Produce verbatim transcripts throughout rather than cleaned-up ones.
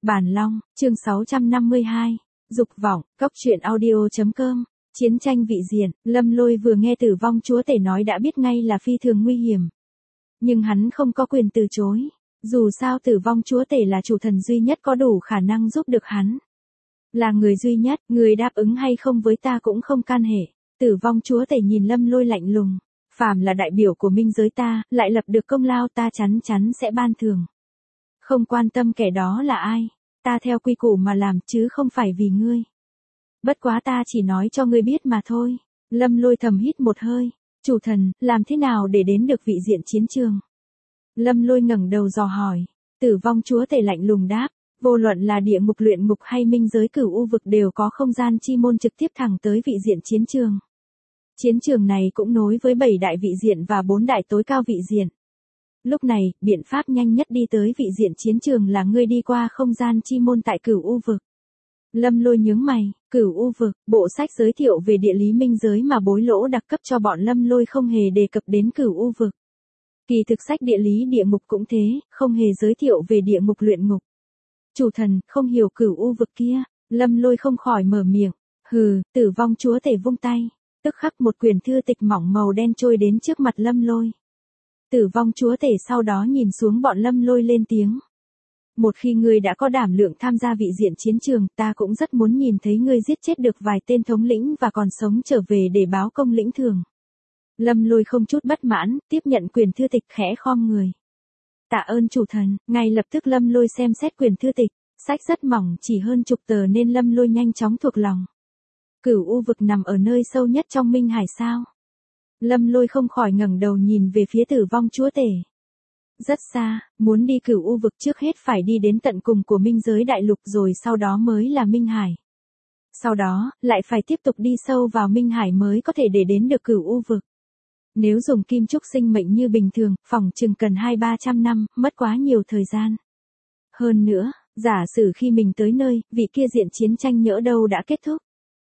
Bản Long, chương sáu trăm năm mươi hai, Dục vọng, Cốc truyện audio.com, chiến tranh vị diện. Lâm Lôi vừa nghe Tử Vong Chúa Tể nói đã biết ngay là phi thường nguy hiểm. Nhưng hắn không có quyền từ chối. Dù sao Tử Vong Chúa Tể là chủ thần duy nhất có đủ khả năng giúp được hắn. Là người duy nhất, người đáp ứng hay không với ta cũng không can hệ. Tử Vong Chúa Tể nhìn Lâm Lôi lạnh lùng. Phàm là đại biểu của minh giới ta, lại lập được công lao ta chắn chắn sẽ ban thưởng. Không quan tâm kẻ đó là ai, ta theo quy củ mà làm chứ không phải vì ngươi. Bất quá ta chỉ nói cho ngươi biết mà thôi. Lâm Lôi thầm hít một hơi. Chủ thần, làm thế nào để đến được vị diện chiến trường? Lâm Lôi ngẩng đầu dò hỏi. Tử Vong Chúa Tể lạnh lùng đáp. Vô luận là địa ngục luyện ngục hay minh giới cửu u vực đều có không gian chi môn trực tiếp thẳng tới vị diện chiến trường. Chiến trường này cũng nối với bảy đại vị diện và bốn đại tối cao vị diện. Lúc này, biện pháp nhanh nhất đi tới vị diện chiến trường là ngươi đi qua không gian chi môn tại cửu u vực. Lâm Lôi nhướng mày, cửu u vực, bộ sách giới thiệu về địa lý minh giới mà Bối Lỗ đặc cấp cho bọn Lâm Lôi không hề đề cập đến cửu u vực. Kỳ thực sách địa lý địa ngục cũng thế, không hề giới thiệu về địa ngục luyện ngục. Chủ thần, không hiểu cửu u vực kia, Lâm Lôi không khỏi mở miệng, hừ, Tử Vong Chúa Tể vung tay. Tức khắc một quyển thư tịch mỏng màu đen trôi đến trước mặt Lâm Lôi. Tử Vong Chúa Tể sau đó nhìn xuống bọn Lâm Lôi lên tiếng. Một khi ngươi đã có đảm lượng tham gia vị diện chiến trường, ta cũng rất muốn nhìn thấy ngươi giết chết được vài tên thống lĩnh và còn sống trở về để báo công lĩnh thưởng. Lâm Lôi không chút bất mãn, tiếp nhận quyển thư tịch khẽ khom người. Tạ ơn chủ thần, ngay lập tức Lâm Lôi xem xét quyển thư tịch, sách rất mỏng chỉ hơn chục tờ nên Lâm Lôi nhanh chóng thuộc lòng. Cửu u vực nằm ở nơi sâu nhất trong Minh Hải sao? Lâm Lôi không khỏi ngẩng đầu nhìn về phía Tử Vong Chúa Tể. Rất xa, muốn đi cửu u vực trước hết phải đi đến tận cùng của minh giới đại lục rồi sau đó mới là Minh Hải. Sau đó, lại phải tiếp tục đi sâu vào Minh Hải mới có thể để đến được cửu u vực. Nếu dùng kim trúc sinh mệnh như bình thường, phỏng chừng cần hai ba trăm năm, mất quá nhiều thời gian. Hơn nữa, giả sử khi mình tới nơi, vị kia diện chiến tranh nhỡ đâu đã kết thúc.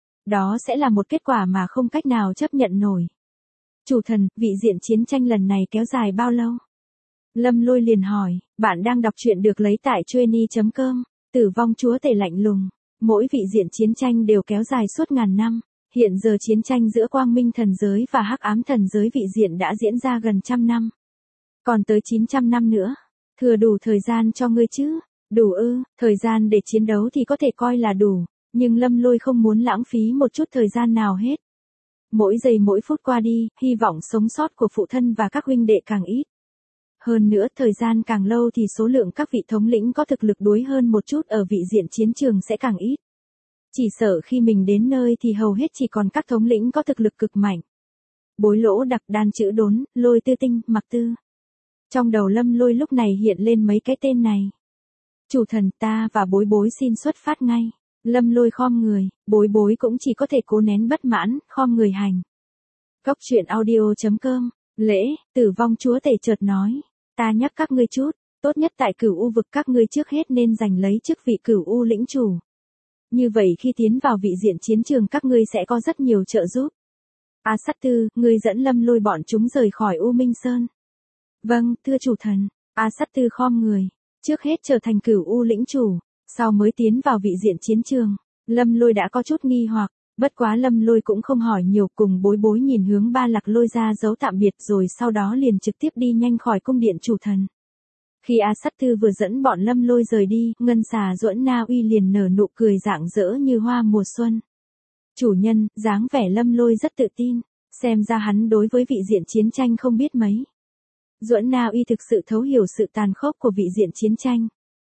Đó sẽ là một kết quả mà không cách nào chấp nhận nổi. Chủ thần, vị diện chiến tranh lần này kéo dài bao lâu? Lâm Lôi liền hỏi, bạn đang đọc truyện được lấy tại trueny chấm com, Tử Vong Chúa Tể lạnh lùng. Mỗi vị diện chiến tranh đều kéo dài suốt ngàn năm. Hiện giờ chiến tranh giữa Quang Minh thần giới và Hắc Ám thần giới vị diện đã diễn ra gần trăm năm. Còn tới chín trăm năm nữa. Thừa đủ thời gian cho ngươi chứ? Đủ ư, thời gian để chiến đấu thì có thể coi là đủ. Nhưng Lâm Lôi không muốn lãng phí một chút thời gian nào hết. Mỗi giây mỗi phút qua đi, hy vọng sống sót của phụ thân và các huynh đệ càng ít. Hơn nữa, thời gian càng lâu thì số lượng các vị thống lĩnh có thực lực đuối hơn một chút ở vị diện chiến trường sẽ càng ít. Chỉ sợ khi mình đến nơi thì hầu hết chỉ còn các thống lĩnh có thực lực cực mạnh. Bối Lỗ đặc, Đan Chữ Đốn, Lôi Tư Tinh, Mặc Tư. Trong đầu Lâm Lôi lúc này hiện lên mấy cái tên này. Chủ thần, ta và Bối Bối xin xuất phát ngay. Lâm Lôi khom người, Bối Bối cũng chỉ có thể cố nén bất mãn, khom người hành. Cốc truyện audio.com, lễ, Tử Vong Chúa Tể chợt nói. Ta nhắc các ngươi chút, tốt nhất tại cửu u vực các ngươi trước hết nên giành lấy chức vị cửu u lĩnh chủ. Như vậy khi tiến vào vị diện chiến trường các ngươi sẽ có rất nhiều trợ giúp. A Sát Tư, ngươi dẫn Lâm Lôi bọn chúng rời khỏi U Minh Sơn. Vâng, thưa chủ thần. A Sát Tư khom người, trước hết trở thành cửu u lĩnh chủ, sau mới tiến vào vị diện chiến trường. Lâm Lôi đã có chút nghi hoặc, bất quá Lâm Lôi cũng không hỏi nhiều, cùng Bối Bối nhìn hướng Ba Lạc Lôi ra dấu tạm biệt rồi sau đó liền trực tiếp đi nhanh khỏi cung điện chủ thần. Khi A Sát Tư vừa dẫn bọn Lâm Lôi rời đi, Ngân Xà Duẫn Na Uy liền nở nụ cười rạng rỡ như hoa mùa xuân. Chủ nhân, dáng vẻ Lâm Lôi rất tự tin, xem ra hắn đối với vị diện chiến tranh không biết mấy. Duẫn Na Uy thực sự thấu hiểu sự tàn khốc của vị diện chiến tranh.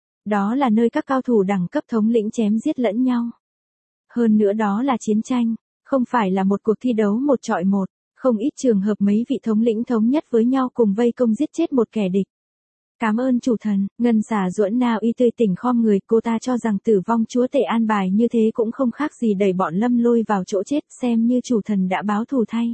Đó là nơi các cao thủ đẳng cấp thống lĩnh chém giết lẫn nhau. Hơn nữa đó là chiến tranh, không phải là một cuộc thi đấu một chọi một, không ít trường hợp mấy vị thống lĩnh thống nhất với nhau cùng vây công giết chết một kẻ địch. Cảm ơn chủ thần, Ngân Xà Duẫn Na Uy tươi tỉnh khom người, cô ta cho rằng Tử Vong Chúa Tể an bài như thế cũng không khác gì đẩy bọn Lâm Lôi vào chỗ chết, xem như chủ thần đã báo thù thay.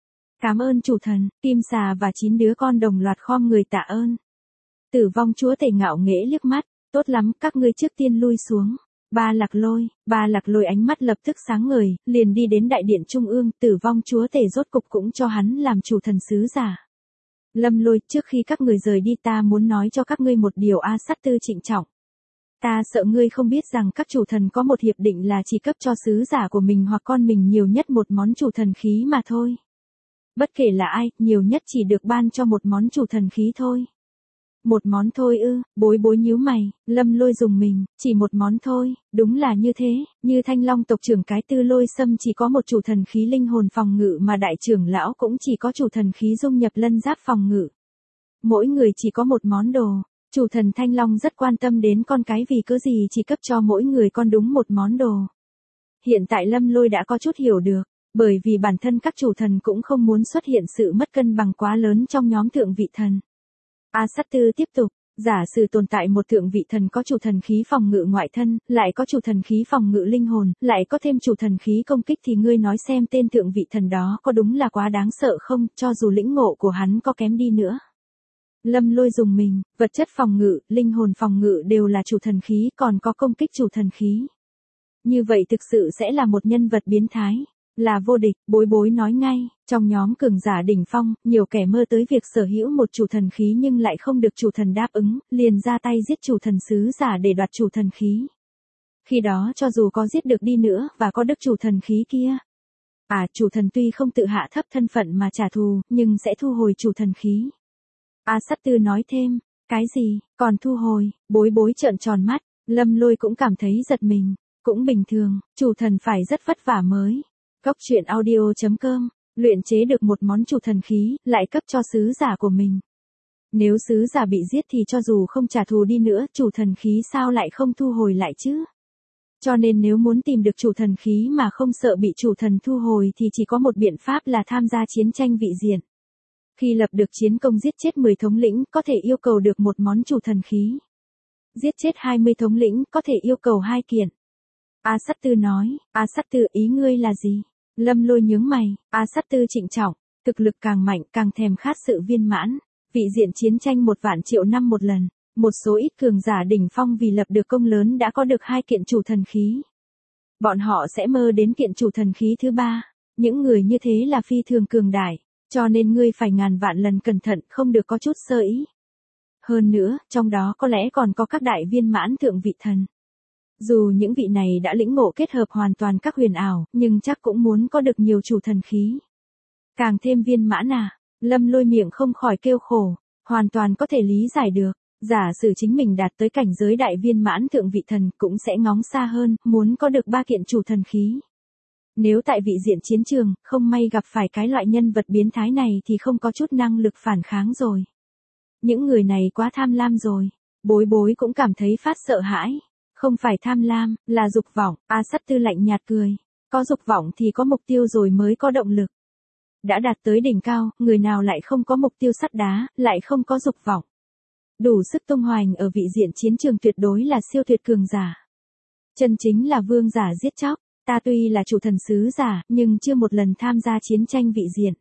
Cảm ơn chủ thần, Kim Xà và chín đứa con đồng loạt khom người tạ ơn. Tử Vong Chúa Tể ngạo nghễ liếc mắt, tốt lắm, các ngươi trước tiên lui xuống. Ba Lạc Lôi, Ba Lạc Lôi ánh mắt lập tức sáng ngời, liền đi đến đại điện trung ương, Tử Vong Chúa Tể rốt cục cũng cho hắn làm chủ thần sứ giả. Lâm Lôi, trước khi các người rời đi ta muốn nói cho các ngươi một điều. A Sát Tư trịnh trọng. Ta sợ ngươi không biết rằng các chủ thần có một hiệp định là chỉ cấp cho sứ giả của mình hoặc con mình nhiều nhất một món chủ thần khí mà thôi. Bất kể là ai, nhiều nhất chỉ được ban cho một món chủ thần khí thôi. Một món thôi ư? Bối bối nhíu mày, Lâm Lôi dùng mình, chỉ một món thôi, đúng là như thế, như Thanh Long tộc trưởng cái Tư Lôi Sâm chỉ có một chủ thần khí linh hồn phòng ngự mà đại trưởng lão cũng chỉ có chủ thần khí dung nhập lân giáp phòng ngự. Mỗi người chỉ có một món đồ, chủ thần Thanh Long rất quan tâm đến con cái vì cớ gì chỉ cấp cho mỗi người con đúng một món đồ. Hiện tại Lâm Lôi đã có chút hiểu được, bởi vì bản thân các chủ thần cũng không muốn xuất hiện sự mất cân bằng quá lớn trong nhóm thượng vị thần. A Sát Tư tiếp tục, giả sử tồn tại một thượng vị thần có chủ thần khí phòng ngự ngoại thân, lại có chủ thần khí phòng ngự linh hồn, lại có thêm chủ thần khí công kích thì ngươi nói xem tên thượng vị thần đó có đúng là quá đáng sợ không, cho dù lĩnh ngộ của hắn có kém đi nữa. Lâm Lôi dùng mình, vật chất phòng ngự, linh hồn phòng ngự đều là chủ thần khí, còn có công kích chủ thần khí. Như vậy thực sự sẽ là một nhân vật biến thái, là vô địch. Bối bối nói ngay, trong nhóm cường giả đỉnh phong, nhiều kẻ mơ tới việc sở hữu một chủ thần khí nhưng lại không được chủ thần đáp ứng, liền ra tay giết chủ thần sứ giả để đoạt chủ thần khí. Khi đó cho dù có giết được đi nữa và có được chủ thần khí kia. À, chủ thần tuy không tự hạ thấp thân phận mà trả thù, nhưng sẽ thu hồi chủ thần khí. A Sát Tư nói thêm, cái gì, còn thu hồi? Bối bối trợn tròn mắt, Lâm Lôi cũng cảm thấy giật mình, cũng bình thường, chủ thần phải rất vất vả mới. Cốc truyện audio chấm com, luyện chế được một món chủ thần khí, lại cấp cho sứ giả của mình. Nếu sứ giả bị giết thì cho dù không trả thù đi nữa, chủ thần khí sao lại không thu hồi lại chứ? Cho nên nếu muốn tìm được chủ thần khí mà không sợ bị chủ thần thu hồi thì chỉ có một biện pháp là tham gia chiến tranh vị diện. Khi lập được chiến công giết chết mười thống lĩnh, có thể yêu cầu được một món chủ thần khí. Giết chết hai mươi thống lĩnh, có thể yêu cầu hai kiện. A Sát Tư nói, A Sát Tư ý ngươi là gì? Lâm Lôi nhướng mày, A Sát Tư trịnh trọng, thực lực càng mạnh càng thèm khát sự viên mãn. Vị diện chiến tranh một vạn triệu năm một lần, một số ít cường giả đỉnh phong vì lập được công lớn đã có được hai kiện chủ thần khí. Bọn họ sẽ mơ đến kiện chủ thần khí thứ ba. Những người như thế là phi thường cường đại. Cho nên ngươi phải ngàn vạn lần cẩn thận, không được có chút sơ ý. Hơn nữa, trong đó có lẽ còn có các đại viên mãn thượng vị thần. Dù những vị này đã lĩnh ngộ kết hợp hoàn toàn các huyền ảo, nhưng chắc cũng muốn có được nhiều chủ thần khí. Càng thêm viên mãn à? Lâm Lôi miệng không khỏi kêu khổ, hoàn toàn có thể lý giải được. Giả sử chính mình đạt tới cảnh giới đại viên mãn thượng vị thần cũng sẽ ngóng xa hơn, muốn có được ba kiện chủ thần khí. Nếu tại vị diện chiến trường, không may gặp phải cái loại nhân vật biến thái này thì không có chút năng lực phản kháng rồi. Những người này quá tham lam rồi. Bối bối cũng cảm thấy phát sợ hãi. Không phải tham lam, là dục vọng. A Sát Tư lạnh nhạt cười. Có dục vọng thì có mục tiêu rồi mới có động lực. Đã đạt tới đỉnh cao, người nào lại không có mục tiêu sắt đá, lại không có dục vọng. Đủ sức tung hoành ở vị diện chiến trường tuyệt đối là siêu tuyệt cường giả. Chân chính là vương giả giết chóc. Ta tuy là chủ thần sứ giả, nhưng chưa một lần tham gia chiến tranh vị diện.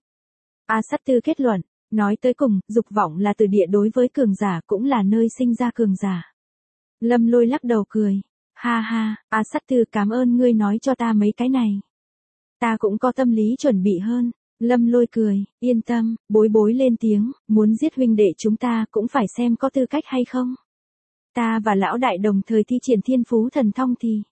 A Sát Tư kết luận, nói tới cùng, dục vọng là từ địa đối với cường giả cũng là nơi sinh ra cường giả. Lâm Lôi lắc đầu cười. Ha ha, A Sát Tư cảm ơn ngươi nói cho ta mấy cái này. Ta cũng có tâm lý chuẩn bị hơn. Lâm Lôi cười, yên tâm, bối bối lên tiếng, muốn giết huynh đệ chúng ta cũng phải xem có tư cách hay không. Ta và lão đại đồng thời thi triển thiên phú thần thông thì...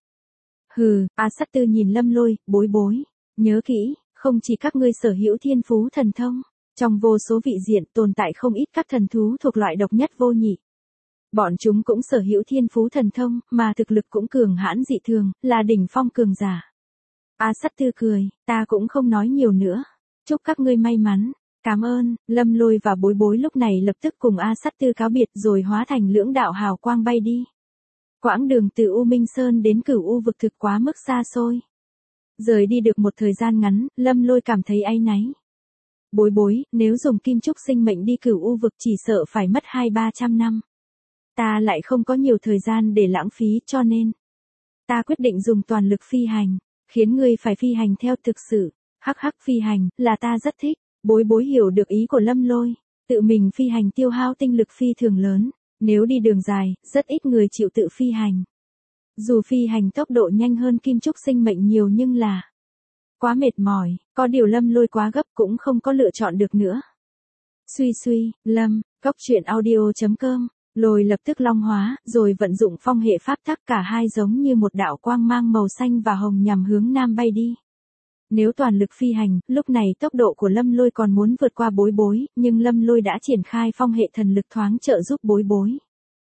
Hừ, A Sát Tư nhìn Lâm Lôi, bối bối. Nhớ kỹ, không chỉ các ngươi sở hữu thiên phú thần thông. Trong vô số vị diện tồn tại không ít các thần thú thuộc loại độc nhất vô nhị. Bọn chúng cũng sở hữu thiên phú thần thông, mà thực lực cũng cường hãn dị thường, là đỉnh phong cường giả. A Sát Tư cười, ta cũng không nói nhiều nữa. Chúc các ngươi may mắn. Cảm ơn. Lâm Lôi và bối bối lúc này lập tức cùng A Sát Tư cáo biệt rồi hóa thành lưỡng đạo hào quang bay đi. Quãng đường từ U Minh Sơn đến Cửu U vực thực quá mức xa xôi. Rời đi được một thời gian ngắn, Lâm Lôi cảm thấy áy náy. Bối bối, nếu dùng kim trúc sinh mệnh đi Cửu U vực chỉ sợ phải mất hai ba trăm năm. Ta lại không có nhiều thời gian để lãng phí cho nên. Ta quyết định dùng toàn lực phi hành, khiến ngươi phải phi hành theo thực sự. Hắc hắc phi hành, là ta rất thích. Bối bối hiểu được ý của Lâm Lôi. Tự mình phi hành tiêu hao tinh lực phi thường lớn. Nếu đi đường dài, rất ít người chịu tự phi hành. Dù phi hành tốc độ nhanh hơn kim trúc sinh mệnh nhiều nhưng là quá mệt mỏi, có điều Lâm Lôi quá gấp cũng không có lựa chọn được nữa. Suy suy, Lâm, cốc truyện audio chấm com Lôi lập tức long hóa, rồi vận dụng phong hệ pháp tắc, cả hai giống như một đạo quang mang màu xanh và hồng nhằm hướng nam bay đi. Nếu toàn lực phi hành, lúc này tốc độ của Lâm Lôi còn muốn vượt qua Bối Bối, nhưng Lâm Lôi đã triển khai phong hệ thần lực thoáng trợ giúp Bối Bối.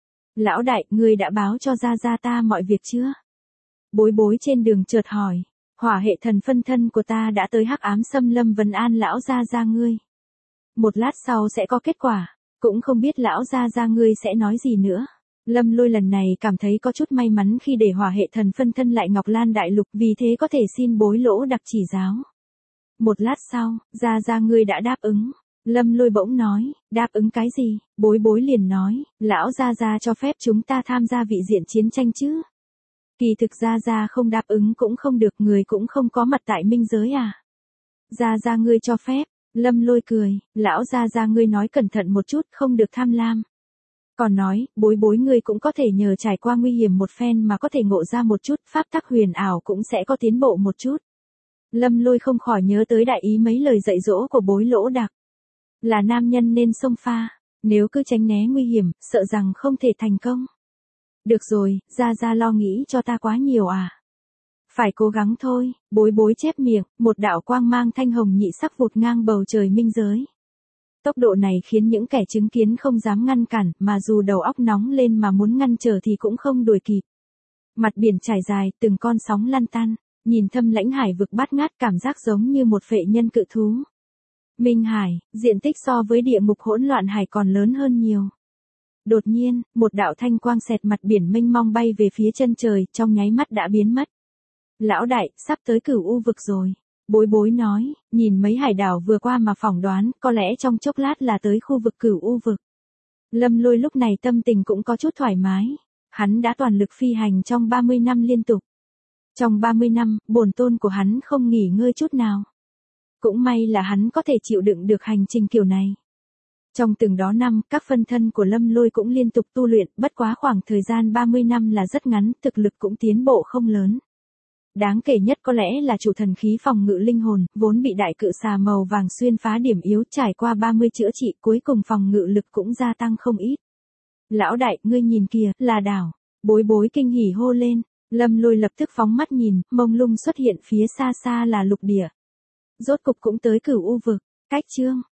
Lão đại, ngươi đã báo cho Gia Gia ta mọi việc chưa? Bối Bối trên đường chợt hỏi. Hỏa hệ thần phân thân của ta đã tới Hắc Ám Xâm Lâm vấn an lão Gia Gia ngươi. Một lát sau sẽ có kết quả, cũng không biết lão Gia Gia ngươi sẽ nói gì nữa. Lâm Lôi lần này cảm thấy có chút may mắn khi để hỏa hệ thần phân thân lại Ngọc Lan Đại Lục, vì thế có thể xin Bối Lỗ đặc chỉ giáo. Một lát sau, Gia Gia ngươi đã đáp ứng. Lâm Lôi bỗng nói, đáp ứng cái gì? Bối Bối liền nói, lão Gia Gia cho phép chúng ta tham gia vị diện chiến tranh chứ? Kỳ thực Gia Gia không đáp ứng cũng không được, người cũng không có mặt tại minh giới à? Gia Gia ngươi cho phép. Lâm Lôi cười, lão Gia Gia ngươi nói cẩn thận một chút, không được tham lam. Còn nói, Bối Bối ngươi cũng có thể nhờ trải qua nguy hiểm một phen mà có thể ngộ ra một chút, pháp tắc huyền ảo cũng sẽ có tiến bộ một chút. Lâm Lôi không khỏi nhớ tới đại ý mấy lời dạy dỗ của Bối Lỗ đặc. Là nam nhân nên xông pha, nếu cứ tránh né nguy hiểm, sợ rằng không thể thành công. Được rồi, Gia Gia lo nghĩ cho ta quá nhiều à. Phải cố gắng thôi. Bối Bối chép miệng, một đạo quang mang thanh hồng nhị sắc vụt ngang bầu trời minh giới. Tốc độ này khiến những kẻ chứng kiến không dám ngăn cản, mà dù đầu óc nóng lên mà muốn ngăn trở thì cũng không đuổi kịp. Mặt biển trải dài, từng con sóng lăn tăn, nhìn thâm lãnh hải vực bát ngát, cảm giác giống như một phệ nhân cự thú. Minh Hải, diện tích so với địa ngục hỗn loạn hải còn lớn hơn nhiều. Đột nhiên, một đạo thanh quang xẹt mặt biển mênh mông bay về phía chân trời, trong nháy mắt đã biến mất. Lão đại, sắp tới Cửu U vực rồi. Bối Bối nói, nhìn mấy hải đảo vừa qua mà phỏng đoán, có lẽ trong chốc lát là tới khu vực Cửu U vực. Lâm Lôi lúc này tâm tình cũng có chút thoải mái. Hắn đã toàn lực phi hành trong ba mươi năm liên tục. Trong ba mươi năm, bổn tôn của hắn không nghỉ ngơi chút nào. Cũng may là hắn có thể chịu đựng được hành trình kiểu này. Trong từng đó năm, các phân thân của Lâm Lôi cũng liên tục tu luyện, bất quá khoảng thời gian ba mươi năm là rất ngắn, thực lực cũng tiến bộ không lớn. Đáng kể nhất có lẽ là chủ thần khí phòng ngự linh hồn, vốn bị đại cự xà màu vàng xuyên phá điểm yếu, trải qua ba mươi chữa trị, cuối cùng phòng ngự lực cũng gia tăng không ít. Lão đại, ngươi nhìn kìa, là đảo. Bối Bối kinh hỉ hô lên. Lâm Lôi lập tức phóng mắt nhìn, mông lung xuất hiện phía xa xa là lục địa. Rốt cục cũng tới Cửu U vực. Cách chương